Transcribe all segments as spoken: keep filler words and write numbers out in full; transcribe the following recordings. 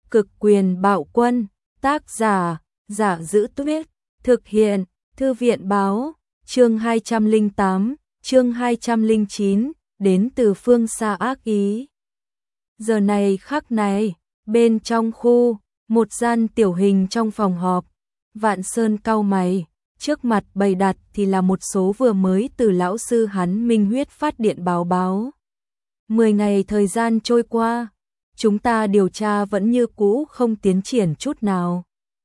Cực quyền bạo quân, tác giả, Giả Giữ Tuyết, thực hiện, Thư viện báo, chương hai trăm lẻ tám, chương hai trăm lẻ chín, đến từ phương xa ác ý. Giờ này khắc này, bên trong khu, một gian tiểu hình trong phòng họp, Vạn Sơn cau mày, trước mặt bày đặt thì là một số vừa mới từ lão sư hắn Minh Huyết phát điện báo báo. Mười ngày thời gian trôi qua, chúng ta điều tra vẫn như cũ không tiến triển chút nào.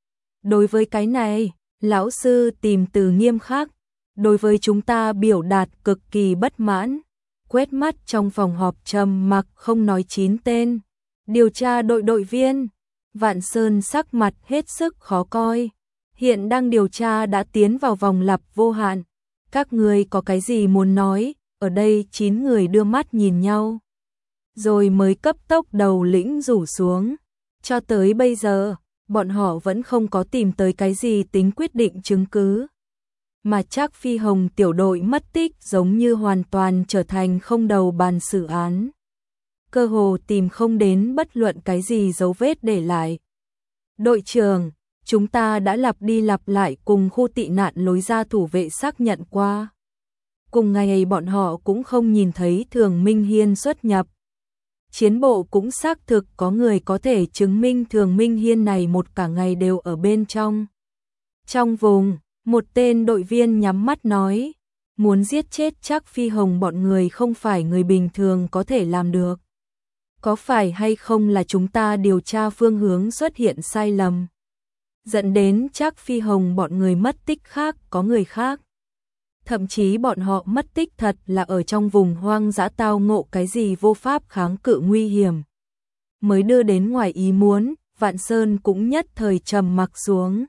Đối với cái này, lão sư tìm từ nghiêm khắc, đối với chúng ta biểu đạt cực kỳ bất mãn, quét mắt trong phòng họp trầm mặc không nói chín tên. Điều tra đội đội viên, Vạn Sơn sắc mặt hết sức khó coi. Hiện đang điều tra đã tiến vào vòng lặp vô hạn. Các người có cái gì muốn nói? Ở đây chín người đưa mắt nhìn nhau, rồi mới cấp tốc đầu lĩnh rủ xuống. Cho tới bây giờ, bọn họ vẫn không có tìm tới cái gì tính quyết định chứng cứ. Mà Trác Phi Hồng tiểu đội mất tích giống như hoàn toàn trở thành không đầu bàn xử án. Cơ hồ tìm không đến bất luận cái gì dấu vết để lại. Đội trưởng, chúng ta đã lặp đi lặp lại cùng khu tị nạn lối ra thủ vệ xác nhận qua. Cùng ngày bọn họ cũng không nhìn thấy Thường Minh Hiên xuất nhập. Chiến bộ cũng xác thực có người có thể chứng minh Thường Minh Hiên này một cả ngày đều ở bên trong. Trong vùng, một tên đội viên nhắm mắt nói, muốn giết chết Trác Phi Hồng bọn người không phải người bình thường có thể làm được. Có phải hay không là chúng ta điều tra phương hướng xuất hiện sai lầm, dẫn đến Trác Phi Hồng bọn người mất tích khác có người khác. Thậm chí bọn họ mất tích thật là ở trong vùng hoang dã tao ngộ cái gì vô pháp kháng cự nguy hiểm, mới đưa đến ngoài ý muốn. Vạn Sơn cũng nhất thời trầm mặc xuống.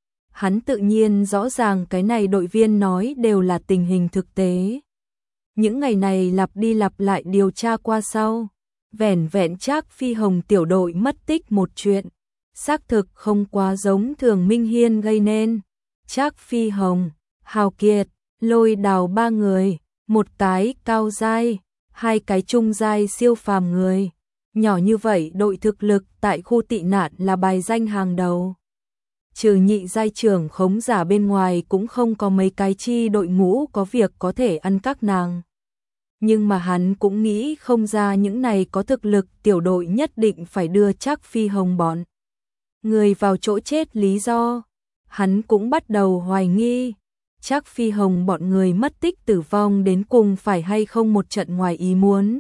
Hắn tự nhiên rõ ràng cái này đội viên nói đều là tình hình thực tế. Những ngày này lặp đi lặp lại điều tra qua sau, vẻn vẹn Trác Phi Hồng tiểu đội mất tích một chuyện, xác thực không quá giống Thường Minh Hiên gây nên. Trác Phi Hồng, Hào Kiệt, Lôi Đào ba người, một cái cao giai, hai cái trung giai siêu phàm người. Nhỏ như vậy đội thực lực tại khu tị nạn là bài danh hàng đầu. Trừ nhị giai trưởng khống giả bên ngoài cũng không có mấy cái chi đội ngũ có việc có thể ăn các nàng. Nhưng mà hắn cũng nghĩ không ra những này có thực lực tiểu đội nhất định phải đưa Trác Phi Hồng bọn người vào chỗ chết lý do. Hắn cũng bắt đầu hoài nghi, Trác Phi Hồng bọn người mất tích tử vong đến cùng phải hay không một trận ngoài ý muốn.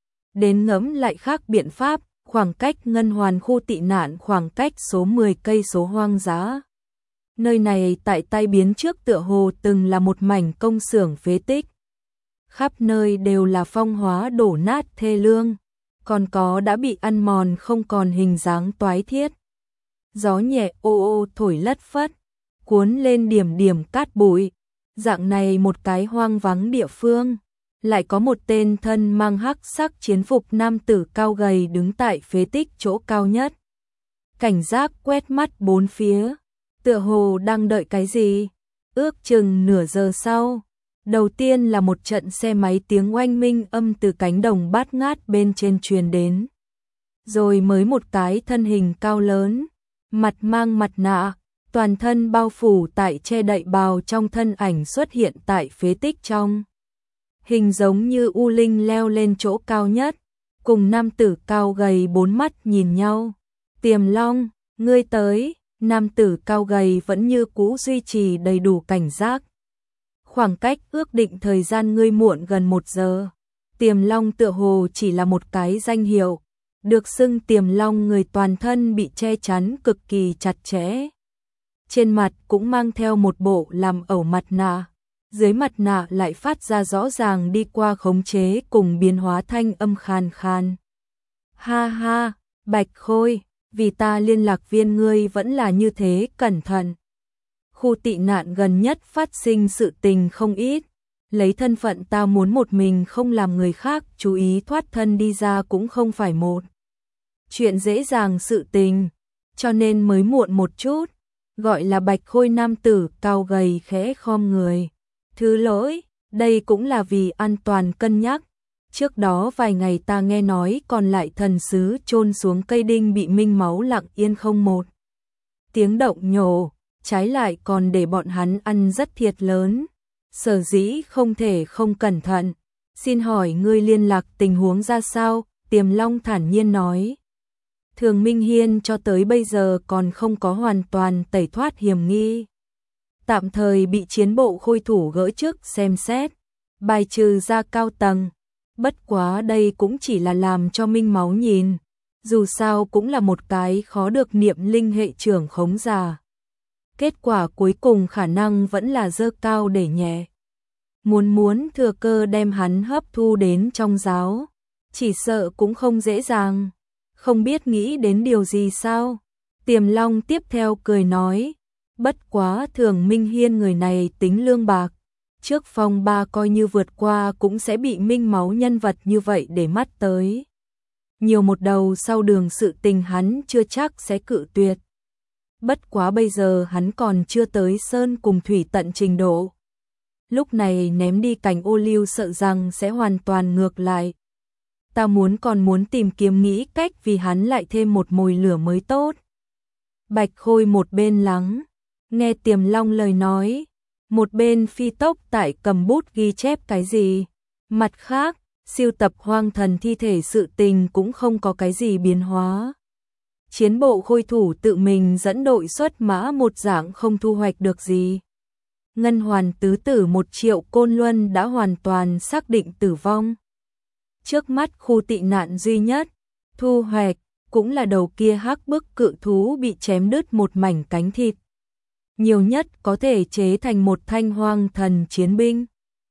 Đến ngẫm lại khác biện pháp, khoảng cách Ngân Hoàn khu tị nạn khoảng cách số mười cây số hoang dã. Nơi này tại tai biến trước tựa hồ từng là một mảnh công xưởng phế tích. Khắp nơi đều là phong hóa đổ nát thê lương, còn có đã bị ăn mòn không còn hình dáng toái thiết. Gió nhẹ ô ô thổi lất phất, cuốn lên điểm điểm cát bụi. Dạng này một cái hoang vắng địa phương, lại có một tên thân mang hắc sắc chiến phục nam tử cao gầy đứng tại phế tích chỗ cao nhất. Cảnh giác quét mắt bốn phía, tựa hồ đang đợi cái gì. Ước chừng nửa giờ sau, đầu tiên là một trận xe máy tiếng oanh minh âm từ cánh đồng bát ngát bên trên truyền đến. Rồi mới một cái thân hình cao lớn, mặt mang mặt nạ, toàn thân bao phủ tại che đậy bào trong thân ảnh xuất hiện tại phế tích trong. Hình giống như U Linh leo lên chỗ cao nhất, cùng nam tử cao gầy bốn mắt nhìn nhau. Tiềm Long, ngươi tới. Nam tử cao gầy vẫn như cũ duy trì đầy đủ cảnh giác. Khoảng cách ước định thời gian ngươi muộn gần một giờ. Tiềm Long tựa hồ chỉ là một cái danh hiệu. Được xưng Tiềm Long người toàn thân bị che chắn cực kỳ chặt chẽ. Trên mặt cũng mang theo một bộ làm ẩu mặt nạ. Dưới mặt nạ lại phát ra rõ ràng đi qua khống chế cùng biến hóa thanh âm khàn khàn. Ha ha, Bạch Khôi, vì ta liên lạc viên ngươi vẫn là như thế cẩn thận. Khu tị nạn gần nhất phát sinh sự tình không ít. Lấy thân phận ta muốn một mình không làm người khác chú ý thoát thân đi ra cũng không phải một chuyện dễ dàng sự tình, cho nên mới muộn một chút. Gọi là Bạch Khôi nam tử cao gầy khẽ khom người. Thứ lỗi, đây cũng là vì an toàn cân nhắc. Trước đó vài ngày ta nghe nói còn lại thần sứ chôn xuống cây đinh bị minh máu lặng yên không một tiếng động nhổ, trái lại còn để bọn hắn ăn rất thiệt lớn. Sở dĩ không thể không cẩn thận. Xin hỏi ngươi liên lạc tình huống ra sao? Tiềm Long thản nhiên nói. Thường Minh Hiên cho tới bây giờ còn không có hoàn toàn tẩy thoát hiểm nghi. Tạm thời bị chiến bộ khôi thủ gỡ trước xem xét, bài trừ ra cao tầng. Bất quá đây cũng chỉ là làm cho minh máu nhìn. Dù sao cũng là một cái khó được niệm linh hệ trưởng khống giả. Kết quả cuối cùng khả năng vẫn là dơ cao để nhẹ. Muốn muốn thừa cơ đem hắn hấp thu đến trong giáo, chỉ sợ cũng không dễ dàng. Không biết nghĩ đến điều gì sao? Tiềm Long tiếp theo cười nói, bất quá Thường Minh Hiên người này tính lương bạc. Trước phong ba coi như vượt qua cũng sẽ bị minh máu nhân vật như vậy để mắt tới. Nhiều một đầu sau đường sự tình hắn chưa chắc sẽ cự tuyệt. Bất quá bây giờ hắn còn chưa tới sơn cùng thủy tận trình độ. Lúc này ném đi cành ô liu sợ rằng sẽ hoàn toàn ngược lại. Ta muốn còn muốn tìm kiếm nghĩ cách vì hắn lại thêm một mồi lửa mới tốt. Bạch Khôi một bên lắng, nghe Tiềm Long lời nói, một bên phi tốc tại cầm bút ghi chép cái gì. Mặt khác, siêu tập hoang thần thi thể sự tình cũng không có cái gì biến hóa. Chiến bộ khôi thủ tự mình dẫn đội xuất mã một dạng không thu hoạch được gì. Ngân hoàn tứ tử một triệu côn luân đã hoàn toàn xác định tử vong. Trước mắt khu tị nạn duy nhất, thu hoạch, cũng là đầu kia hắc bức cự thú bị chém đứt một mảnh cánh thịt. Nhiều nhất có thể chế thành một thanh hoang thần chiến binh.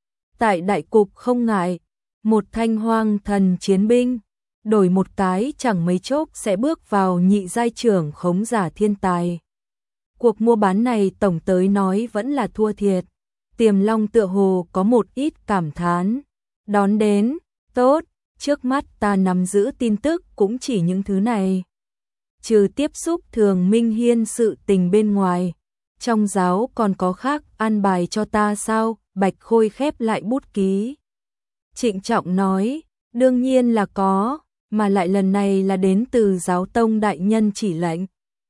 Tại đại cục không ngại, một thanh hoang thần chiến binh, đổi một cái chẳng mấy chốc sẽ bước vào nhị giai trưởng khống giả thiên tài. Cuộc mua bán này tổng tới nói vẫn là thua thiệt. Tiềm Long tựa hồ có một ít cảm thán. Đón đến, tốt, trước mắt ta nắm giữ tin tức cũng chỉ những thứ này. Trừ tiếp xúc Thường Minh Hiên sự tình bên ngoài, trong giáo còn có khác an bài cho ta sao? Bạch Khôi khép lại bút ký. Trịnh trọng nói, đương nhiên là có, mà lại lần này là đến từ giáo tông đại nhân chỉ lệnh.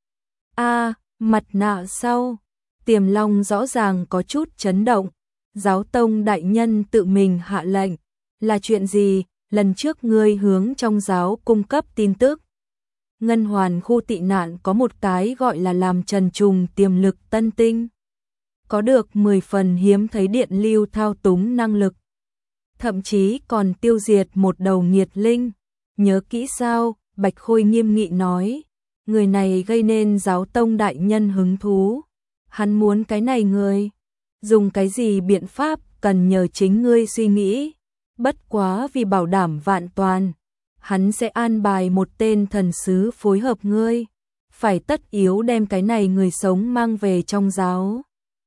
A, mặt nạ sau, Tiềm Long rõ ràng có chút chấn động. Giáo tông đại nhân tự mình hạ lệnh, là chuyện gì? Lần trước ngươi hướng trong giáo cung cấp tin tức. Ngân hoàn khu tị nạn có một cái gọi là làm trần trùng tiềm lực tân tinh. Có được mười phần hiếm thấy điện lưu thao túng năng lực. Thậm chí còn tiêu diệt một đầu nghiệt linh. Nhớ kỹ sao? Bạch Khôi nghiêm nghị nói. Người này gây nên giáo tông đại nhân hứng thú. Hắn muốn cái này người. Dùng cái gì biện pháp cần nhờ chính ngươi suy nghĩ. Bất quá vì bảo đảm vạn toàn, hắn sẽ an bài một tên thần sứ phối hợp ngươi. Phải tất yếu đem cái này người sống mang về trong giáo.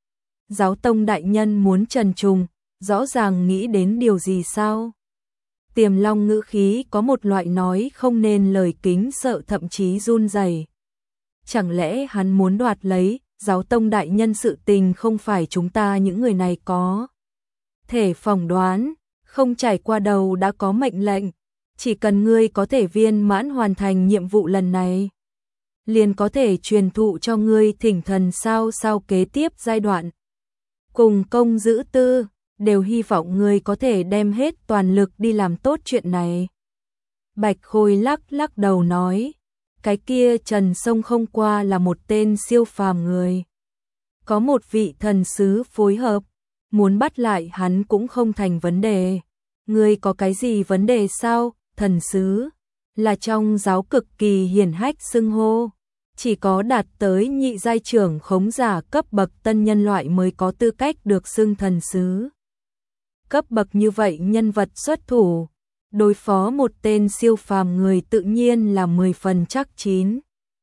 Giáo tông đại nhân muốn trần trùng, rõ ràng nghĩ đến điều gì sao? Tiềm Long ngữ khí có một loại nói không nên lời kính sợ thậm chí run rẩy. Chẳng lẽ hắn muốn đoạt lấy, giáo tông đại nhân sự tình không phải chúng ta những người này có thể phỏng đoán, không trải qua đầu đã có mệnh lệnh, chỉ cần ngươi có thể viên mãn hoàn thành nhiệm vụ lần này, liền có thể truyền thụ cho ngươi thỉnh thần sao sao kế tiếp giai đoạn. Cùng công giữ tư, đều hy vọng ngươi có thể đem hết toàn lực đi làm tốt chuyện này. Bạch Khôi lắc lắc đầu nói, cái kia Trần Sông không qua là một tên siêu phàm người. Có một vị thần sứ phối hợp, muốn bắt lại hắn cũng không thành vấn đề. Ngươi có cái gì vấn đề sao? Thần sứ là trong giáo cực kỳ hiển hách xưng hô, chỉ có đạt tới nhị giai trưởng khống giả cấp bậc tân nhân loại mới có tư cách được xưng thần sứ. Cấp bậc như vậy nhân vật xuất thủ, đối phó một tên siêu phàm người tự nhiên là mười phần chắc chín.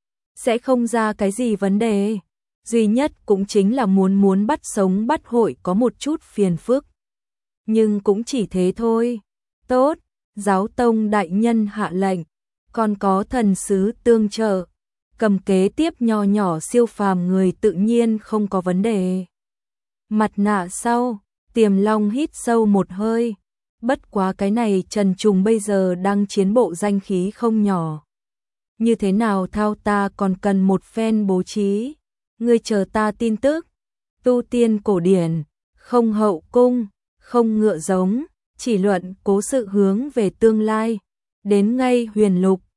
Sẽ không ra cái gì vấn đề, duy nhất cũng chính là muốn muốn bắt sống bắt hội có một chút phiền phức. Nhưng cũng chỉ thế thôi. Tốt, giáo tông đại nhân hạ lệnh, còn có thần sứ tương trợ. Cầm kế tiếp nho nhỏ siêu phàm người tự nhiên không có vấn đề. Mặt nạ sau, Tiềm Long hít sâu một hơi. Bất quá cái này Trần Trùng bây giờ đang chiến bộ danh khí không nhỏ. Như thế nào thao ta còn cần một phen bố trí. Ngươi chờ ta tin tức. Tu tiên cổ điển, không hậu cung, không ngựa giống, chỉ luận cố sự hướng về tương lai. Đến ngay huyền lục,